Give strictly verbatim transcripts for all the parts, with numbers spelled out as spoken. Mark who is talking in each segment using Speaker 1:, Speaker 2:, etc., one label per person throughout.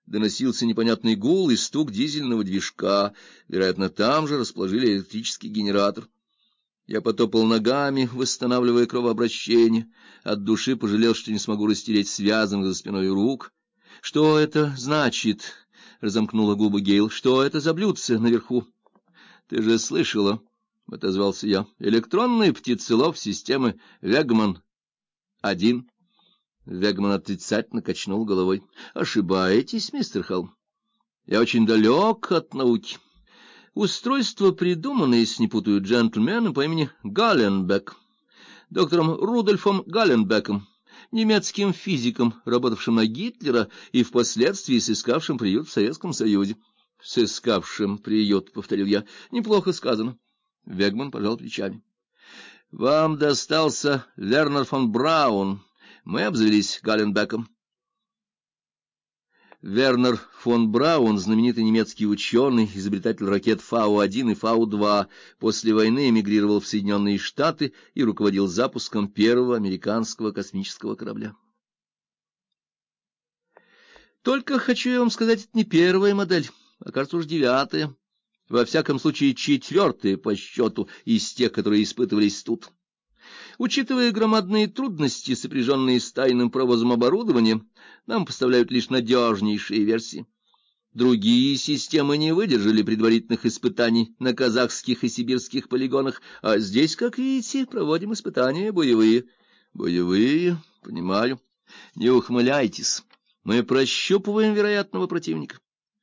Speaker 1: доносился непонятный гул и стук дизельного движка. Вероятно, там же расположили электрический генератор. Я потопал ногами, восстанавливая кровообращение. От души пожалел, что не смогу растереть связанных за спиной рук. — Что это значит? — разомкнула губы Гейл. — Что это за блюдце наверху? — Ты же слышала, — отозвался я. — Электронный птицелов системы Вегман-один. Вегман отрицательно качнул головой. — Ошибаетесь, мистер Холм. Я очень далек от науки. Устройство придумано, если не путаю, джентльменом по имени Галленбек, доктором Рудольфом Галленбеком, немецким физиком, работавшим на Гитлера и впоследствии сыскавшим приют в Советском Союзе. — Сыскавшим приют, — повторил я. — Неплохо сказано. Вегман пожал плечами. — Вам достался Вернер фон Браун. Мы обзавелись Галленбеком. Вернер фон Браун, знаменитый немецкий ученый, изобретатель ракет Фау-один и Фау-два, после войны эмигрировал в Соединенные Штаты и руководил запуском первого американского космического корабля. Только хочу я вам сказать, это не первая модель, а, кажется, уж девятая, во всяком случае четвертая по счету из тех, которые испытывались тут. Учитывая громадные трудности, сопряженные с тайным провозом оборудования, нам поставляют лишь надежнейшие версии. Другие системы не выдержали предварительных испытаний на казахских и сибирских полигонах, а здесь, как видите, проводим испытания боевые. Боевые, понимаю. Не ухмыляйтесь. Мы прощупываем вероятного противника.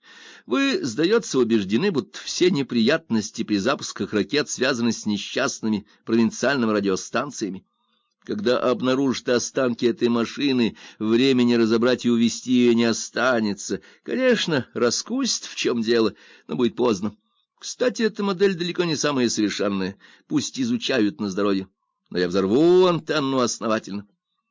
Speaker 1: Вы, сдается, убеждены, будто все неприятности при запусках ракет связаны с несчастными провинциальными радиостанциями. Когда обнаружат останки этой машины, времени разобрать и увезти ее не останется. Конечно, раскусит, в чем дело, но будет поздно. Кстати, эта модель далеко не самая совершенная. Пусть изучают на здоровье. Но я взорву антенну основательно.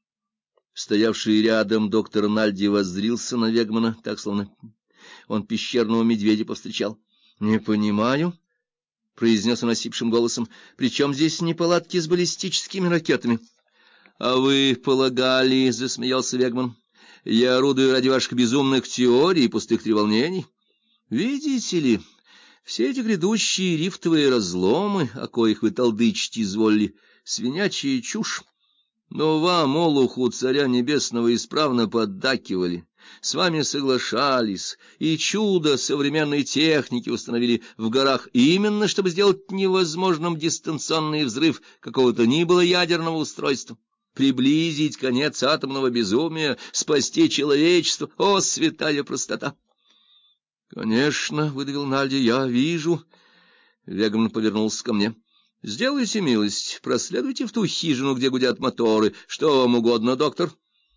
Speaker 1: Стоявший рядом доктор Нальди воззрился на Вегмана, так словно он пещерного медведя повстречал. — Не понимаю, — произнес он осипшим голосом, — при чем здесь неполадки с баллистическими ракетами? — А вы полагали, — засмеялся Вегман, — я орудую ради ваших безумных теорий и пустых треволнений? Видите ли, все эти грядущие рифтовые разломы, о коих вы толдычите изволили, свинячья чушь. Но вам, олуху царя небесного, исправно поддакивали, с вами соглашались, и чудо современной техники установили в горах именно, чтобы сделать невозможным дистанционный взрыв какого-то ни было ядерного устройства, приблизить конец атомного безумия, спасти человечество. О, святая простота! — Конечно, — выдавил Нальди, — я вижу. Вегман повернулся ко мне. — Сделайте милость, проследуйте в ту хижину, где гудят моторы. Что вам угодно, доктор?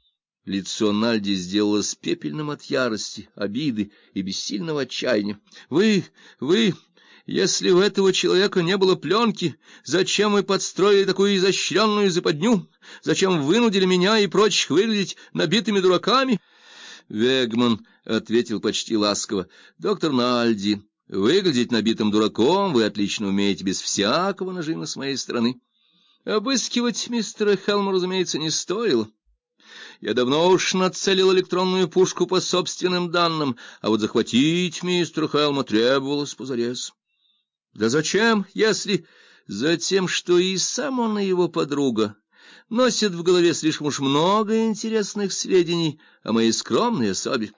Speaker 1: Лицо Нальди сделалось пепельным от ярости, обиды и бессильного отчаяния. — Вы, вы, если у этого человека не было пленки, зачем вы подстроили такую изощренную западню? Зачем вынудили меня и прочих выглядеть набитыми дураками? Вегман ответил почти ласково. — Доктор Нальди, выглядеть набитым дураком вы отлично умеете без всякого нажима с моей стороны. Обыскивать мистера Хелма, разумеется, не стоило. Я давно уж нацелил электронную пушку по собственным данным, а вот захватить мистера Хелма требовалось позарез. Да зачем, если... Затем, что и сам он, и его подруга носят в голове слишком уж много интересных сведений о моей скромной особе.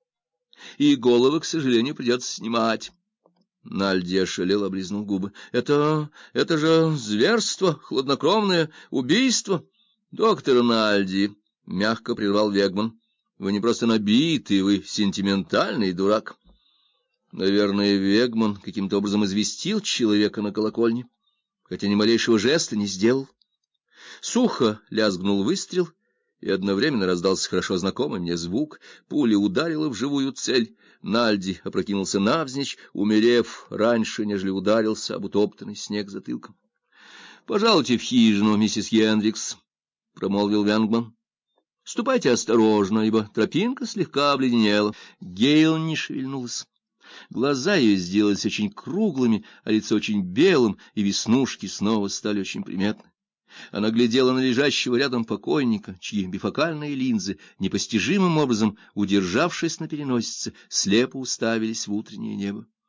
Speaker 1: И головы, к сожалению, придется снимать. Нальди ошалел, облизнул губы. — Это... это же зверство, хладнокровное убийство. — Доктор Нальди, — мягко прервал Вегман, — вы не просто набитый, вы сентиментальный дурак. Наверное, Вегман каким-то образом известил человека на колокольне, хотя ни малейшего жеста не сделал. Сухо лязгнул выстрел, и одновременно раздался хорошо знакомый мне звук. Пуля ударила в живую цель. Нальди опрокинулся навзничь, умерев раньше, нежели ударился об утоптанный снег затылком. — Пожалуйте в хижину, миссис Хендрикс, — промолвил Вегман. — Ступайте осторожно, ибо тропинка слегка обледенела. Гейл не шевельнулась. Глаза ее сделались очень круглыми, а лицо очень белым, и веснушки снова стали очень приметны. Она глядела на лежащего рядом покойника, чьи бифокальные линзы, непостижимым образом удержавшись на переносице, слепо уставились в утреннее небо.